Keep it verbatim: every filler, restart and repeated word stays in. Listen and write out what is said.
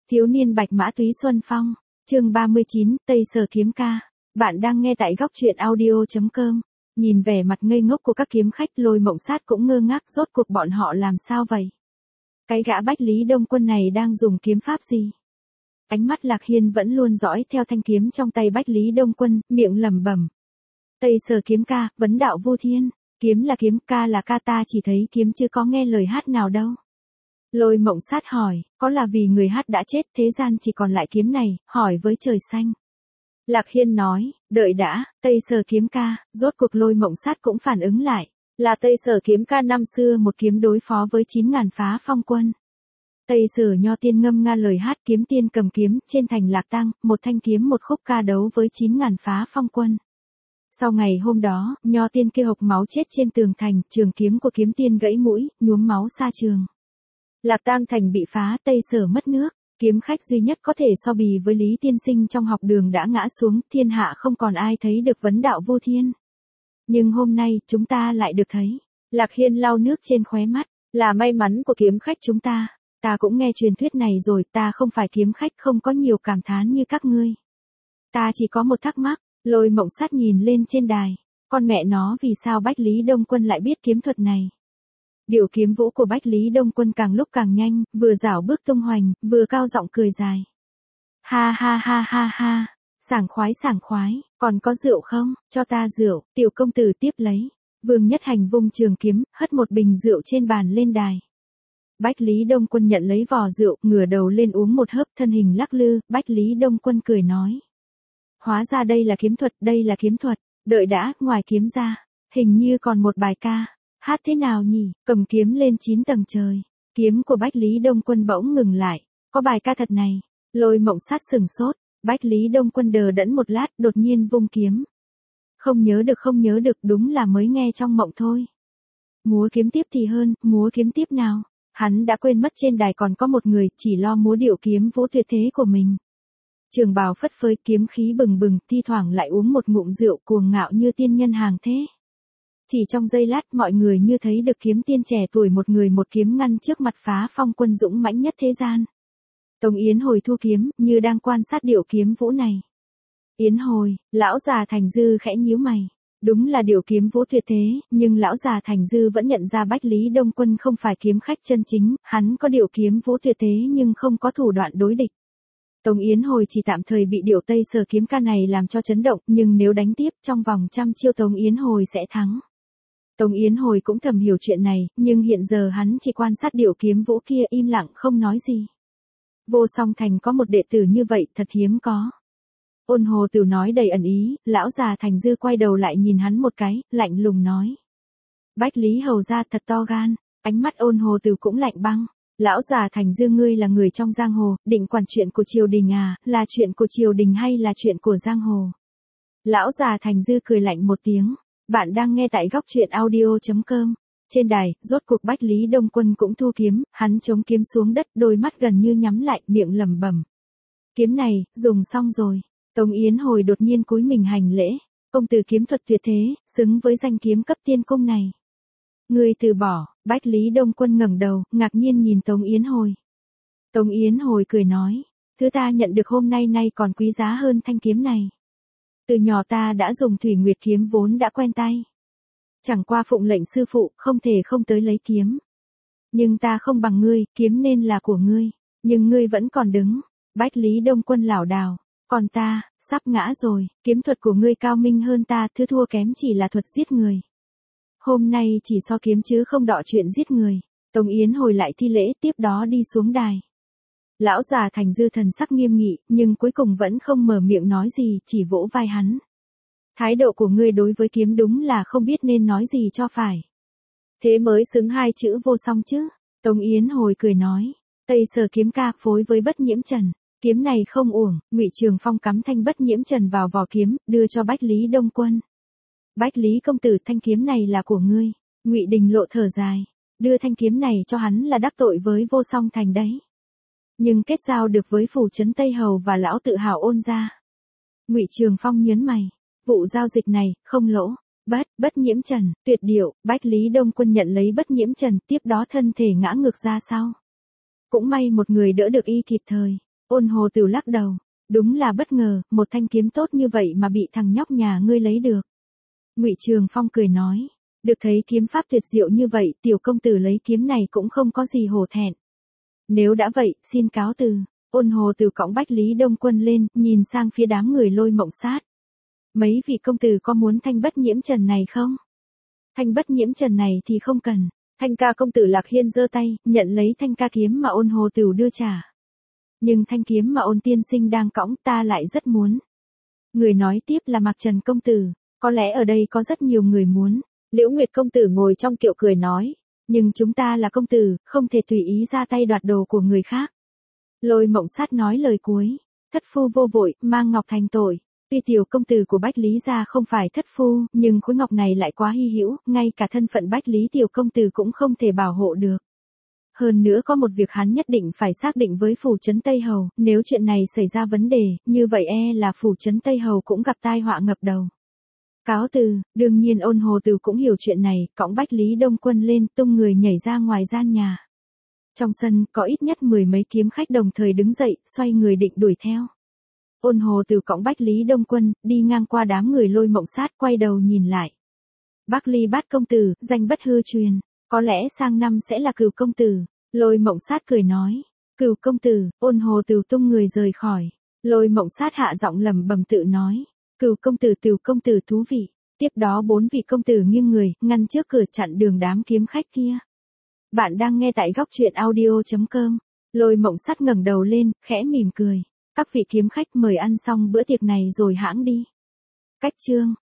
Thiếu niên bạch mã túy xuân phong, chương ba mươi chín, Tây Sở kiếm ca. Bạn đang nghe tại góc truyện audio chấm com. Nhìn vẻ mặt ngây ngốc của các kiếm khách, Lôi Mộng Sát cũng ngơ ngác, rốt cuộc bọn họ làm sao vậy? Cái gã Bách Lý Đông Quân này đang dùng kiếm pháp gì? Ánh mắt Lạc Hiên vẫn luôn dõi theo thanh kiếm trong tay Bách Lý Đông Quân, miệng lẩm bẩm. Tây Sở kiếm ca, vấn đạo vô thiên, kiếm là kiếm, ca là ca, ta chỉ thấy kiếm chứ có nghe lời hát nào đâu. Lôi Mộng Sát hỏi, có là vì người hát đã chết, thế gian chỉ còn lại kiếm này, hỏi với trời xanh. Lạc Hiên nói, đợi đã, Tây Sở kiếm ca, rốt cuộc Lôi Mộng Sát cũng phản ứng lại, là Tây Sở kiếm ca năm xưa một kiếm đối phó với chín ngàn phá phong quân. Tây Sở Nho Tiên ngâm nga lời hát, kiếm tiên cầm kiếm, trên thành Lạc Tăng, một thanh kiếm một khúc ca đấu với chín ngàn phá phong quân. Sau ngày hôm đó, Nho Tiên kia hộc máu chết trên tường thành, trường kiếm của kiếm tiên gãy mũi, nhuốm máu xa trường. Lạc Tang thành bị phá, Tây Sở mất nước, kiếm khách duy nhất có thể so bì với Lý tiên sinh trong học đường đã ngã xuống, thiên hạ không còn ai thấy được vấn đạo vô thiên. Nhưng hôm nay, chúng ta lại được thấy. Lạc Hiên lau nước trên khóe mắt, là may mắn của kiếm khách chúng ta. Ta cũng nghe truyền thuyết này rồi, ta không phải kiếm khách, không có nhiều cảm thán như các ngươi. Ta chỉ có một thắc mắc, Lôi Mộng Sát nhìn lên trên đài, con mẹ nó vì sao Bách Lý Đông Quân lại biết kiếm thuật này? Điệu kiếm vũ của Bách Lý Đông Quân càng lúc càng nhanh, vừa dảo bước tung hoành, vừa cao giọng cười dài. Ha ha ha ha ha, sảng khoái sảng khoái, còn có rượu không, cho ta rượu, tiểu công tử tiếp lấy. Vương Nhất Hành vung trường kiếm, hất một bình rượu trên bàn lên đài. Bách Lý Đông Quân nhận lấy vò rượu, ngửa đầu lên uống một hớp, thân hình lắc lư, Bách Lý Đông Quân cười nói. Hóa ra đây là kiếm thuật, đây là kiếm thuật, đợi đã, ngoài kiếm ra, hình như còn một bài ca. Hát thế nào nhỉ, cầm kiếm lên chín tầng trời. Kiếm của Bách Lý Đông Quân bỗng ngừng lại. Có bài ca thật này. Lôi Mộng Sát sừng sốt. Bách Lý Đông Quân đờ đẫn một lát, đột nhiên vung kiếm. Không nhớ được không nhớ được, đúng là mới nghe trong mộng thôi. Múa kiếm tiếp thì hơn, múa kiếm tiếp nào. Hắn đã quên mất trên đài còn có một người, chỉ lo múa điệu kiếm vũ tuyệt thế của mình. Trường bào phất phới, kiếm khí bừng bừng, thi thoảng lại uống một ngụm rượu, cuồng ngạo như tiên nhân hàng thế. Chỉ trong giây lát, mọi người như thấy được kiếm tiên trẻ tuổi một người một kiếm ngăn trước mặt phá phong quân dũng mãnh nhất thế gian. Tống Yến Hồi thu kiếm, như đang quan sát điệu kiếm vũ này. Yến Hồi, lão già Thành Dư khẽ nhíu mày. Đúng là điệu kiếm vũ tuyệt thế, nhưng lão già Thành Dư vẫn nhận ra Bách Lý Đông Quân không phải kiếm khách chân chính, hắn có điệu kiếm vũ tuyệt thế nhưng không có thủ đoạn đối địch. Tống Yến Hồi chỉ tạm thời bị điệu Tây Sở kiếm ca này làm cho chấn động, nhưng nếu đánh tiếp trong vòng trăm chiêu Tống Yến Hồi sẽ thắng. Tống Yến Hồi cũng thầm hiểu chuyện này, nhưng hiện giờ hắn chỉ quan sát điệu kiếm vũ kia, im lặng không nói gì. Vô Song Thành có một đệ tử như vậy, thật hiếm có. Ôn Hồ Tử nói đầy ẩn ý, lão già Thành Dư quay đầu lại nhìn hắn một cái, lạnh lùng nói. Bách Lý hầu gia thật to gan, ánh mắt Ôn Hồ Tử cũng lạnh băng. Lão già Thành Dư, ngươi là người trong giang hồ, định quản chuyện của triều đình à, là chuyện của triều đình hay là chuyện của giang hồ? Lão già Thành Dư cười lạnh một tiếng. Bạn đang nghe tại góc truyện audio chấm com. Trên đài, rốt cuộc Bách Lý Đông Quân cũng thu kiếm, hắn chống kiếm xuống đất, đôi mắt gần như nhắm lại, miệng lẩm bẩm. Kiếm này, dùng xong rồi. Tống Yến Hồi đột nhiên cúi mình hành lễ. Công tử kiếm thuật tuyệt thế, xứng với danh kiếm cấp tiên cung này. Ngươi từ bỏ, Bách Lý Đông Quân ngẩng đầu, ngạc nhiên nhìn Tống Yến Hồi. Tống Yến Hồi cười nói, thứ ta nhận được hôm nay nay còn quý giá hơn thanh kiếm này. Từ nhỏ ta đã dùng Thủy Nguyệt kiếm vốn đã quen tay. Chẳng qua phụng lệnh sư phụ, không thể không tới lấy kiếm. Nhưng ta không bằng ngươi, kiếm nên là của ngươi. Nhưng ngươi vẫn còn đứng. Bách Lý Đông Quân lảo đảo. Còn ta, sắp ngã rồi, kiếm thuật của ngươi cao minh hơn ta, thứ thua kém chỉ là thuật giết người. Hôm nay chỉ so kiếm chứ không đọ chuyện giết người. Tống Yến Hồi lại thi lễ, tiếp đó đi xuống đài. Lão già Thành Dư thần sắc nghiêm nghị, nhưng cuối cùng vẫn không mở miệng nói gì, chỉ vỗ vai hắn. Thái độ của ngươi đối với kiếm đúng là không biết nên nói gì cho phải. Thế mới xứng hai chữ vô song chứ. Tống Yến Hồi cười nói. Tây Sở kiếm ca phối với Bất Nhiễm Trần. Kiếm này không uổng, Ngụy Trường Phong cắm thanh Bất Nhiễm Trần vào vỏ kiếm, đưa cho Bách Lý Đông Quân. Bách Lý công tử, thanh kiếm này là của ngươi. Ngụy Đình Lộ thở dài. Đưa thanh kiếm này cho hắn là đắc tội với Vô Song Thành đấy. Nhưng kết giao được với phủ trấn Tây Hầu và lão tự hào Ôn gia. Ngụy Trường Phong nhớn mày, vụ giao dịch này không lỗ. Bất, Bất Nhiễm Trần, tuyệt điệu. Bách Lý Đông Quân nhận lấy Bất Nhiễm Trần, tiếp đó thân thể ngã ngược ra sau. Cũng may một người đỡ được y kịp thời. Ôn Hồ Tửu lắc đầu, đúng là bất ngờ, một thanh kiếm tốt như vậy mà bị thằng nhóc nhà ngươi lấy được. Ngụy Trường Phong cười nói, được thấy kiếm pháp tuyệt diệu như vậy, tiểu công tử lấy kiếm này cũng không có gì hổ thẹn. Nếu đã vậy, xin cáo từ. Ôn Hồ Tửu cõng Bách Lý Đông Quân lên, nhìn sang phía đám người Lôi Mộng Sát. Mấy vị công tử có muốn thanh bất nhiễm trần này không? Thanh bất nhiễm trần này thì không cần. Thanh ca công tử Lạc Hiên giơ tay, nhận lấy thanh ca kiếm mà Ôn Hồ Tửu đưa trả. Nhưng thanh kiếm mà Ôn tiên sinh đang cõng ta lại rất muốn. Người nói tiếp là Mạc Trần công tử, có lẽ ở đây có rất nhiều người muốn. Liễu Nguyệt công tử ngồi trong kiệu cười nói, nhưng chúng ta là công tử, không thể tùy ý ra tay đoạt đồ của người khác. Lôi Mộng Sát nói lời cuối, thất phu vô vội, mang ngọc thành tội. Tuy tiểu công tử của Bách Lý gia không phải thất phu, nhưng khối ngọc này lại quá hy hữu, ngay cả thân phận Bách Lý tiểu công tử cũng không thể bảo hộ được. Hơn nữa có một việc hắn nhất định phải xác định với phủ trấn Tây Hầu, nếu chuyện này xảy ra vấn đề, như vậy e là phủ trấn Tây Hầu cũng gặp tai họa ngập đầu. Cáo từ, đương nhiên Ôn Hồ Tửu cũng hiểu chuyện này, cõng Bách Lý Đông Quân lên, tung người nhảy ra ngoài gian nhà. Trong sân, có ít nhất mười mấy kiếm khách đồng thời đứng dậy, xoay người định đuổi theo. Ôn Hồ Tửu cõng Bách Lý Đông Quân, đi ngang qua đám người Lôi Mộng Sát, quay đầu nhìn lại. Bắc Ly Bát công tử, danh bất hư truyền, có lẽ sang năm sẽ là Cửu công tử. Lôi Mộng Sát cười nói, Cửu công tử. Ôn Hồ Tửu tung người rời khỏi. Lôi Mộng Sát hạ giọng lẩm bẩm tự nói, Cửu công tử, Cửu công tử thú vị. Tiếp đó bốn vị công tử nghiêng người, ngăn trước cửa chặn đường đám kiếm khách kia. Bạn đang nghe tại góc truyện audio chấm com. Lôi Mộng Sát ngẩng đầu lên, khẽ mỉm cười. Các vị kiếm khách mời ăn xong bữa tiệc này rồi hãng đi. Cách chương